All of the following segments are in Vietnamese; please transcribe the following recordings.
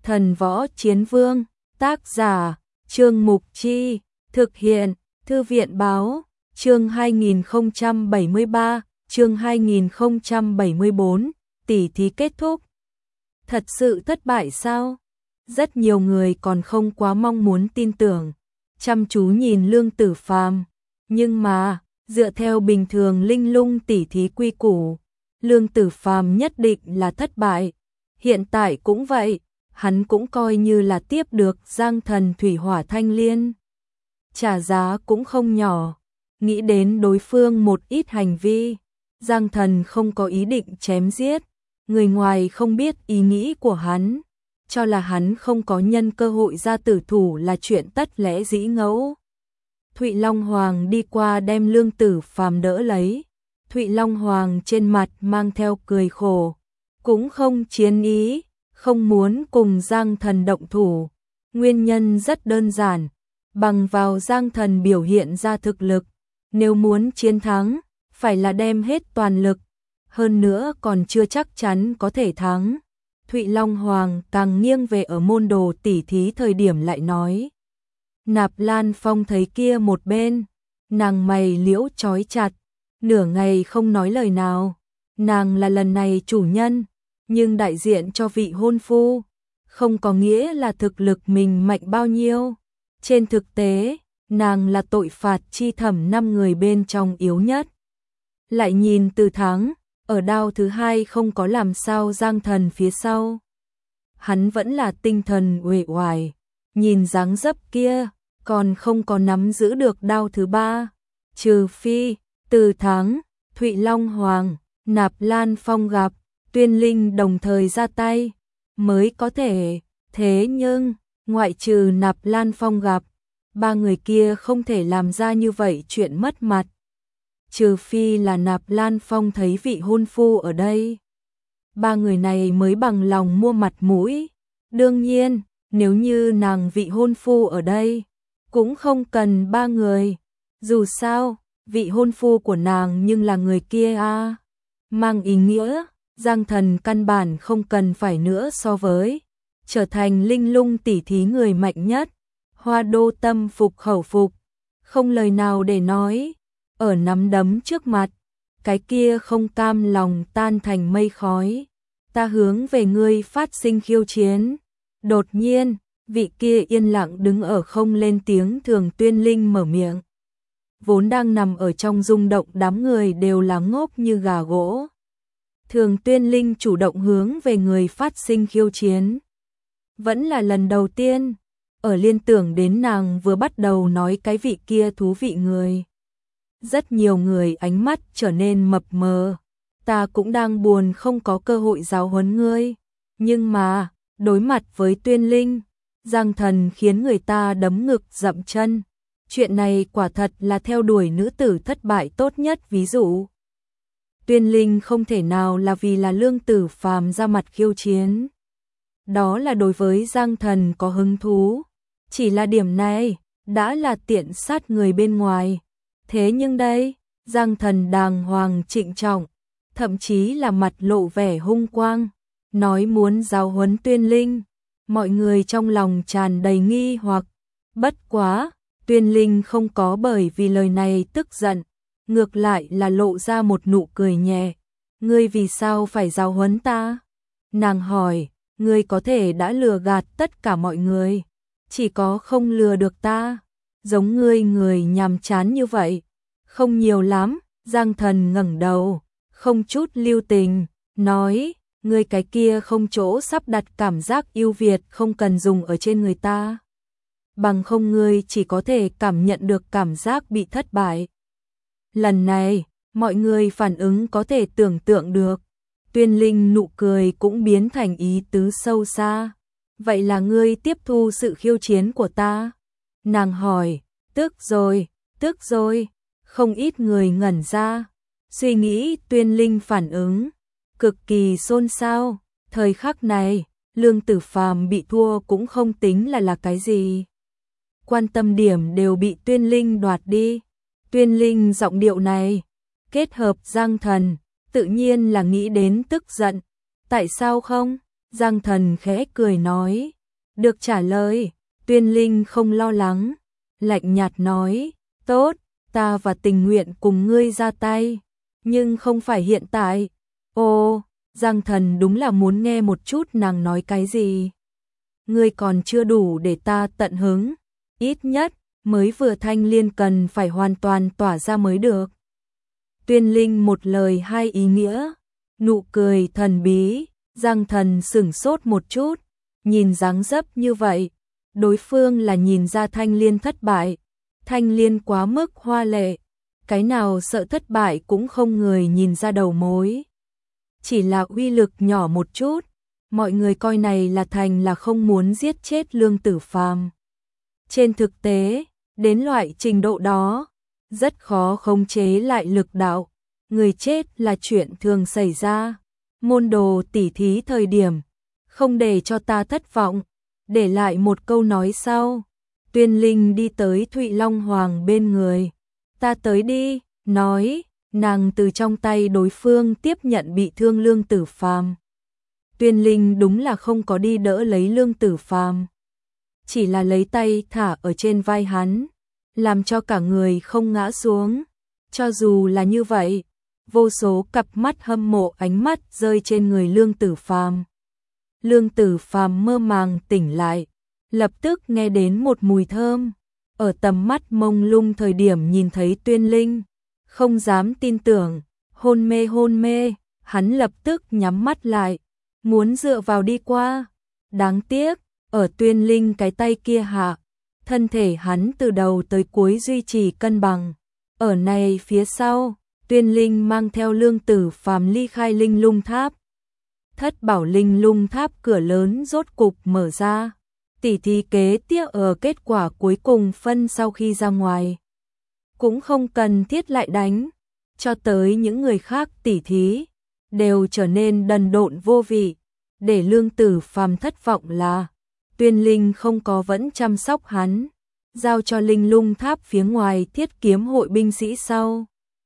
Thần Võ Chiến Vương, tác giả, Trương Mục Chi, thực hiện, Thư viện Báo, chương 2073, chương 2074, tỉ thí kết thúc. Thật sự thất bại sao? Rất nhiều người còn không quá mong muốn tin tưởng, chăm chú nhìn Lương Tử Phàm, nhưng mà, dựa theo bình thường linh lung tỉ thí quy củ, Lương Tử Phàm nhất định là thất bại. Hiện tại cũng vậy, hắn cũng coi như là tiếp được Giang Thần Thủy Hỏa Thanh Liên. Trả giá cũng không nhỏ, nghĩ đến đối phương một ít hành vi, Giang Thần không có ý định chém giết, người ngoài không biết ý nghĩ của hắn, cho là hắn không có nhân cơ hội ra tử thủ là chuyện tất lẽ dĩ ngẫu. Thụy Long Hoàng đi qua đem Lương Tử Phàm đỡ lấy, Thụy Long Hoàng trên mặt mang theo cười khổ, cũng không chiến ý, không muốn cùng Giang Thần động thủ. Nguyên nhân rất đơn giản, bằng vào Giang Thần biểu hiện ra thực lực, nếu muốn chiến thắng, phải là đem hết toàn lực, hơn nữa còn chưa chắc chắn có thể thắng. Thụy Long Hoàng càng nghiêng về ở môn đồ tỉ thí thời điểm lại nói. Nạp Lan Phong thấy kia một bên, nàng mày liễu chói chặt, nửa ngày không nói lời nào. Nàng là lần này chủ nhân, nhưng đại diện cho vị hôn phu, không có nghĩa là thực lực mình mạnh bao nhiêu. Trên thực tế, nàng là tội phạt chi thẩm 5 người bên trong yếu nhất. Lại nhìn từ tháng, ở đao thứ 2 không có làm sao Giang Thần phía sau. Hắn vẫn là tinh thần uể oải, nhìn dáng dấp kia, còn không có nắm giữ được đao thứ 3. Trừ phi, từ tháng, Thụy Long Hoàng, Nạp Lan Phong gặp, Tuyên Linh đồng thời ra tay, mới có thể. Thế nhưng, ngoại trừ Nạp Lan Phong gặp, 3 người kia không thể làm ra như vậy chuyện mất mặt. Trừ phi là Nạp Lan Phong thấy vị hôn phu ở đây, 3 người này mới bằng lòng mua mặt mũi. Đương nhiên, nếu như nàng vị hôn phu ở đây, cũng không cần 3 người. Dù sao, vị hôn phu của nàng nhưng là người kia a, mang ý nghĩa Giang Thần căn bản không cần phải nữa so với, trở thành linh lung tỉ thí người mạnh nhất. Hoa Đô tâm phục khẩu phục, không lời nào để nói, ở nắm đấm trước mặt, cái kia không cam lòng tan thành mây khói. Ta hướng về ngươi phát sinh khiêu chiến. Đột nhiên, vị kia yên lặng đứng ở không lên tiếng Thường Tuyên Linh mở miệng. Vốn đang nằm ở trong rung động đám người đều là ngốc như gà gỗ. Thường Tuyên Linh chủ động hướng về người phát sinh khiêu chiến. Vẫn là lần đầu tiên, ở liên tưởng đến nàng vừa bắt đầu nói cái vị kia thú vị người. Rất nhiều người ánh mắt trở nên mập mờ. Ta cũng đang buồn không có cơ hội giáo huấn ngươi. Nhưng mà, đối mặt với Tuyên Linh, Giang Thần khiến người ta đấm ngực dậm chân. Chuyện này quả thật là theo đuổi nữ tử thất bại tốt nhất ví dụ. Tuyên Linh không thể nào là vì là Lương Tử Phàm ra mặt khiêu chiến. Đó là đối với Giang Thần có hứng thú. Chỉ là điểm này, đã là tiện sát người bên ngoài. Thế nhưng đây, Giang Thần đàng hoàng trịnh trọng, thậm chí là mặt lộ vẻ hung quang, nói muốn giáo huấn Tuyên Linh. Mọi người trong lòng tràn đầy nghi hoặc. Bất quá, Tuyên Linh không có bởi vì lời này tức giận, ngược lại là lộ ra một nụ cười nhẹ. Ngươi vì sao phải giáo huấn ta? Nàng hỏi, ngươi có thể đã lừa gạt tất cả mọi người, chỉ có không lừa được ta. Giống ngươi người nhàm chán như vậy, không nhiều lắm. Giang Thần ngẩng đầu, không chút lưu tình, nói, ngươi cái kia không chỗ sắp đặt cảm giác ưu việt không cần dùng ở trên người ta. Bằng không ngươi chỉ có thể cảm nhận được cảm giác bị thất bại. Lần này, mọi người phản ứng có thể tưởng tượng được. Tuyên Linh nụ cười cũng biến thành ý tứ sâu xa. Vậy là ngươi tiếp thu sự khiêu chiến của ta? Nàng hỏi, tức rồi, không ít người ngẩn ra. Suy nghĩ Tuyên Linh phản ứng, cực kỳ xôn xao. Thời khắc này, Lương Tử Phàm bị thua cũng không tính là cái gì. Quan tâm điểm đều bị Tuyên Linh đoạt đi. Tuyên Linh giọng điệu này, kết hợp Giang Thần, tự nhiên là nghĩ đến tức giận. Tại sao không? Giang Thần khẽ cười nói, được trả lời. Tuyên Linh không lo lắng, lạnh nhạt nói, tốt, ta và tình nguyện cùng ngươi ra tay, nhưng không phải hiện tại. Ồ, Giang Thần đúng là muốn nghe một chút nàng nói cái gì. Ngươi còn chưa đủ để ta tận hứng, ít nhất mới vừa thanh liên cần phải hoàn toàn tỏa ra mới được. Tuyên Linh một lời hai ý nghĩa, nụ cười thần bí. Giang Thần sửng sốt một chút, nhìn dáng dấp như vậy, đối phương là nhìn ra thanh liên thất bại. Thanh liên quá mức hoa lệ, cái nào sợ thất bại cũng không người nhìn ra đầu mối. Chỉ là uy lực nhỏ một chút, mọi người coi này là thành là không muốn giết chết Lương Tử Phàm. Trên thực tế, đến loại trình độ đó, rất khó khống chế lại lực đạo, người chết là chuyện thường xảy ra. Môn đồ tỉ thí thời điểm, không để cho ta thất vọng, để lại một câu nói sau. Tuyên Linh đi tới Thụy Long Hoàng bên người, ta tới đi, nói, nàng từ trong tay đối phương tiếp nhận bị thương Lương Tử Phàm. Tuyên Linh đúng là không có đi đỡ lấy Lương Tử Phàm, chỉ là lấy tay thả ở trên vai hắn, làm cho cả người không ngã xuống. Cho dù là như vậy, vô số cặp mắt hâm mộ ánh mắt rơi trên người Lương Tử Phàm. Lương Tử Phàm mơ màng tỉnh lại, lập tức nghe đến một mùi thơm. Ở tầm mắt mông lung thời điểm nhìn thấy Tuyên Linh, không dám tin tưởng, hôn mê, hắn lập tức nhắm mắt lại, muốn dựa vào đi qua. Đáng tiếc, ở Tuyên Linh cái tay kia hạ, thân thể hắn từ đầu tới cuối duy trì cân bằng. Ở này phía sau, Tuyên Linh mang theo Lương Tử Phàm ly khai Linh Lung Tháp. Thất bảo Linh Lung Tháp cửa lớn rốt cục mở ra. Tỉ thí kế tiếp ở kết quả cuối cùng phân sau khi ra ngoài. Cũng không cần thiết lại đánh, cho tới những người khác tỉ thí, đều trở nên đần độn vô vị. Để Lương Tử Phàm thất vọng là, Tuyên Linh không có vẫn chăm sóc hắn, giao cho Linh Lung Tháp phía ngoài Thiết Kiếm hội binh sĩ sau.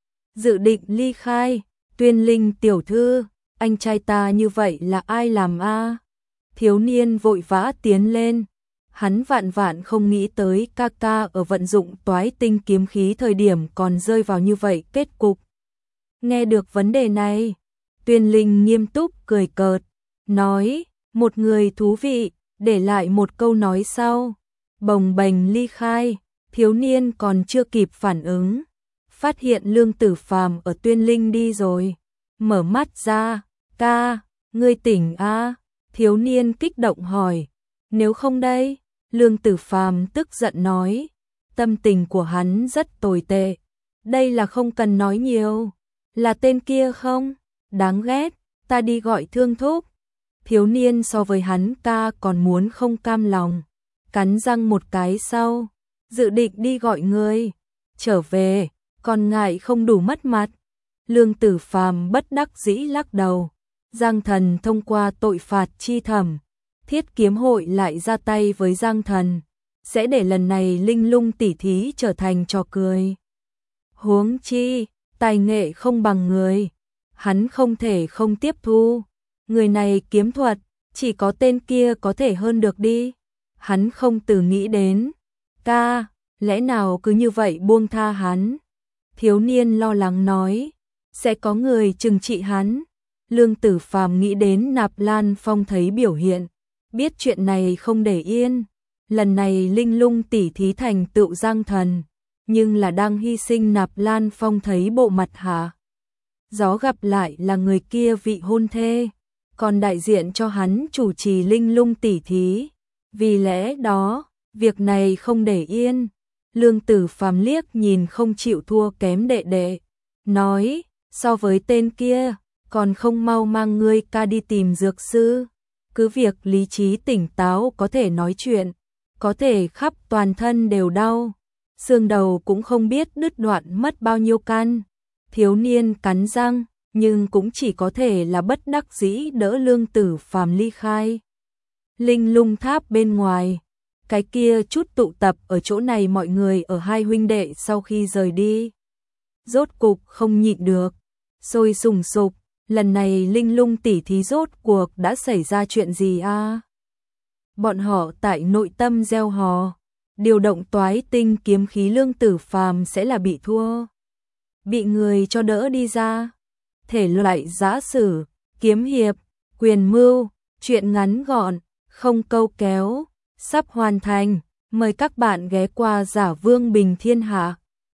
Dự định ly khai. Tuyên Linh tiểu thư, anh trai ta như vậy là ai làm a? Thiếu niên vội vã tiến lên, hắn vạn vạn không nghĩ tới ca ca ở vận dụng toái tinh kiếm khí thời điểm còn rơi vào như vậy kết cục. Nghe được vấn đề này, Tuyên Linh nghiêm túc cười cợt, nói, một người thú vị, để lại một câu nói sau, bồng bềnh ly khai. Thiếu niên còn chưa kịp phản ứng, phát hiện Lương Tử Phàm ở Tuyên Linh đi rồi, mở mắt ra, ca, ngươi tỉnh a? Thiếu niên kích động hỏi, nếu không đây? Lương Tử Phàm tức giận nói, tâm tình của hắn rất tồi tệ, đây là không cần nói nhiều, là tên kia không? Đáng ghét, ta đi gọi Thương thúc. Thiếu niên so với hắn ca còn muốn không cam lòng, cắn răng một cái sau, dự định đi gọi người trở về, còn ngại không đủ mất mặt. Lương Tử Phàm bất đắc dĩ lắc đầu. Giang Thần thông qua tội phạt chi thẩm, Thiết Kiếm hội lại ra tay với Giang Thần, sẽ để lần này Linh Lung tỉ thí trở thành trò cười. Huống chi, tài nghệ không bằng người, hắn không thể không tiếp thu. Người này kiếm thuật, chỉ có tên kia có thể hơn được đi. Hắn không từ nghĩ đến, ca, lẽ nào cứ như vậy buông tha hắn? Thiếu niên lo lắng nói, sẽ có người trừng trị hắn. Lương Tử Phàm nghĩ đến Nạp Lan Phong thấy biểu hiện, biết chuyện này không để yên. Lần này Linh Lung tỉ thí thành tựu Giang Thần, nhưng là đang hy sinh Nạp Lan Phong thấy bộ mặt hạ. Gió gặp lại là người kia vị hôn thê, còn đại diện cho hắn chủ trì Linh Lung tỉ thí. Vì lẽ đó, việc này không để yên. Lương Tử Phàm liếc nhìn không chịu thua kém đệ đệ, nói, so với tên kia, còn không mau mang ngươi ca đi tìm dược sư. Cứ việc lý trí tỉnh táo có thể nói chuyện, có thể khắp toàn thân đều đau, xương đầu cũng không biết đứt đoạn mất bao nhiêu căn. Thiếu niên cắn răng, nhưng cũng chỉ có thể là bất đắc dĩ đỡ Lương Tử Phàm ly khai. Linh Lung Tháp bên ngoài, cái kia chút tụ tập ở chỗ này mọi người ở hai huynh đệ sau khi rời đi, rốt cục không nhịn được, sôi sùng sục, lần này Linh Lung tỷ thí rốt cuộc đã xảy ra chuyện gì a? Bọn họ tại nội tâm gieo hò, điều động toái tinh kiếm khí Lương Tử Phàm sẽ là bị thua, bị người cho đỡ đi ra. Thể loại giã sử, kiếm hiệp, quyền mưu, truyện ngắn gọn, không câu kéo, sắp hoàn thành. Mời các bạn ghé qua Giả Vương Bình Thiên Hạ.